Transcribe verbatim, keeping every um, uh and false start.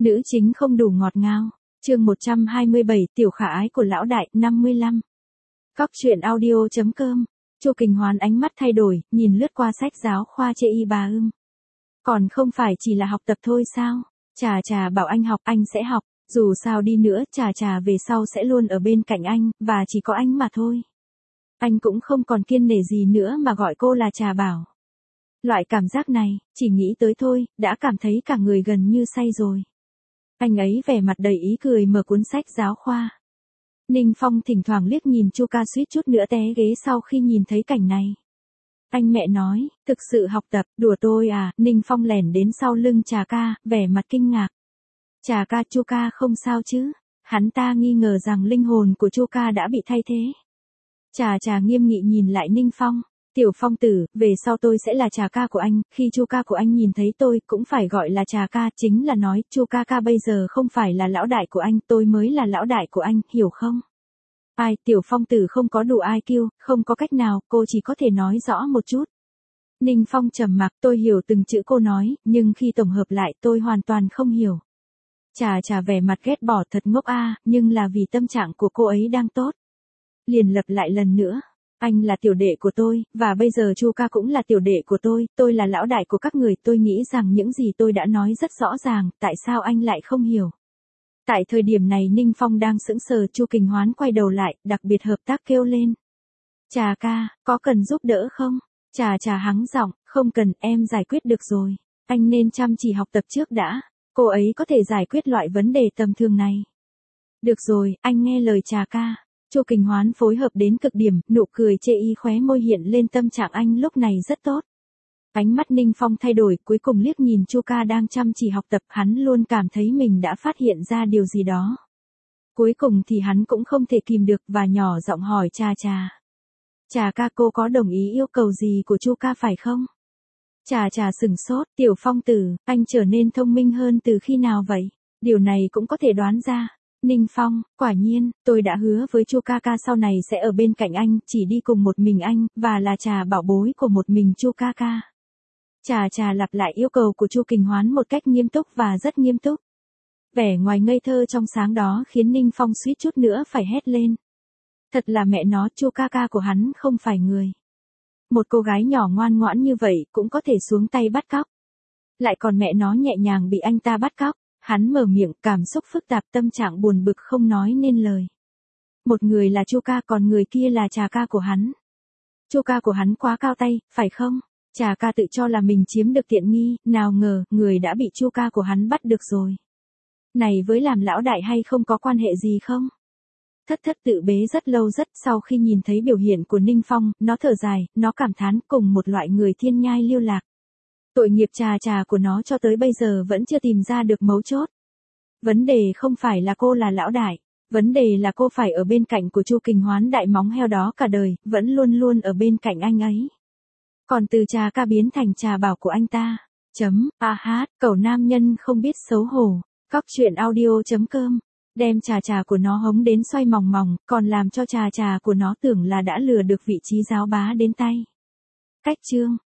Nữ chính không đủ ngọt ngào. Chương một trăm hai mươi bảy, tiểu khả ái của lão đại, năm mươi lăm. Cóc truyện audio chấm com. Chu Kình Hoán ánh mắt thay đổi, nhìn lướt qua sách giáo khoa chê y bà ưng. Còn không phải chỉ là học tập thôi sao? Chà chà bảo anh học, anh sẽ học. Dù sao đi nữa, chà chà về sau sẽ luôn ở bên cạnh anh, và chỉ có anh mà thôi. Anh cũng không còn kiêng nể gì nữa mà gọi cô là Trà Bảo. Loại cảm giác này, chỉ nghĩ tới thôi, đã cảm thấy cả người gần như say rồi. Anh ấy vẻ mặt đầy ý cười mở cuốn sách giáo khoa. Ninh Phong thỉnh thoảng liếc nhìn Chu Ca suýt chút nữa té ghế sau khi nhìn thấy cảnh này. Anh mẹ nói, thực sự học tập, đùa tôi à, Ninh Phong lẻn đến sau lưng Trà Ca, vẻ mặt kinh ngạc. Trà Ca, Chu Ca không sao chứ? Hắn ta nghi ngờ rằng linh hồn của Chu Ca đã bị thay thế. Trà Trà nghiêm nghị nhìn lại Ninh Phong. Tiểu Phong tử, về sau tôi sẽ là Trà Ca của anh, khi Chu Ca của anh nhìn thấy tôi cũng phải gọi là Trà Ca, chính là nói Chu Ca Ca bây giờ không phải là lão đại của anh, tôi mới là lão đại của anh, hiểu không? Ai, Tiểu Phong tử không có đủ i kiu, không có cách nào, cô chỉ có thể nói rõ một chút. Ninh Phong trầm mặc, tôi hiểu từng chữ cô nói, nhưng khi tổng hợp lại tôi hoàn toàn không hiểu. Trà Trà vẻ mặt ghét bỏ thật ngốc a, nhưng là vì tâm trạng của cô ấy đang tốt. Liền lặp lại lần nữa. Anh là tiểu đệ của tôi, và bây giờ Chu Ca cũng là tiểu đệ của tôi, tôi là lão đại của các người, tôi nghĩ rằng những gì tôi đã nói rất rõ ràng, tại sao anh lại không hiểu. Tại thời điểm này Ninh Phong đang sững sờ, Chu Kình Hoán quay đầu lại, đặc biệt hợp tác kêu lên. Trà ca, có cần giúp đỡ không? Trà Trà hắng giọng, không cần, em giải quyết được rồi. Anh nên chăm chỉ học tập trước đã, cô ấy có thể giải quyết loại vấn đề tầm thường này. Được rồi, anh nghe lời Trà ca. Chu Kình Hoán phối hợp đến cực điểm, nụ cười chê y khóe môi hiện lên, tâm trạng anh lúc này rất tốt. Ánh mắt Ninh Phong thay đổi, cuối cùng liếc nhìn Chu Ca đang chăm chỉ học tập, hắn luôn cảm thấy mình đã phát hiện ra điều gì đó. Cuối cùng thì hắn cũng không thể kìm được và nhỏ giọng hỏi Trà Trà. Trà ca, cô có đồng ý yêu cầu gì của Chu Ca phải không? Trà Trà sừng sốt, Tiểu Phong tử, anh trở nên thông minh hơn từ khi nào vậy? Điều này cũng có thể đoán ra. Ninh Phong, quả nhiên, tôi đã hứa với Chu Ca Ca sau này sẽ ở bên cạnh anh, chỉ đi cùng một mình anh, và là Trà bảo bối của một mình Chu Ca Ca. Trà Trà lặp lại yêu cầu của Chu Kình Hoán một cách nghiêm túc và rất nghiêm túc. Vẻ ngoài ngây thơ trong sáng đó khiến Ninh Phong suýt chút nữa phải hét lên. Thật là mẹ nó, Chu Ca Ca của hắn không phải người. Một cô gái nhỏ ngoan ngoãn như vậy cũng có thể xuống tay bắt cóc. Lại còn mẹ nó nhẹ nhàng bị anh ta bắt cóc. Hắn mở miệng, cảm xúc phức tạp, tâm trạng buồn bực không nói nên lời. Một người là Chu Ca, còn người kia là Trà Ca của hắn. Chu Ca của hắn quá cao tay, phải không? Trà Ca tự cho là mình chiếm được tiện nghi, nào ngờ, người đã bị Chu Ca của hắn bắt được rồi. Này với làm lão đại hay không có quan hệ gì không? Thất thất tự bế rất lâu rất, sau khi nhìn thấy biểu hiện của Ninh Phong, nó thở dài, nó cảm thán cùng một loại người thiên nhai lưu lạc. Tội nghiệp Trà Trà của nó cho tới bây giờ vẫn chưa tìm ra được mấu chốt. Vấn đề không phải là cô là lão đại, vấn đề là cô phải ở bên cạnh của Chu Kình Hoán đại móng heo đó cả đời, vẫn luôn luôn ở bên cạnh anh ấy. Còn từ Trà Ca biến thành Trà Bảo của anh ta. Chấm, a hát, cẩu nam nhân không biết xấu hổ. Cóc truyện audio chấm com. Đem Trà Trà của nó hống đến xoay mòng mòng, còn làm cho Trà Trà của nó tưởng là đã lừa được vị trí giáo bá đến tay. Cách chương.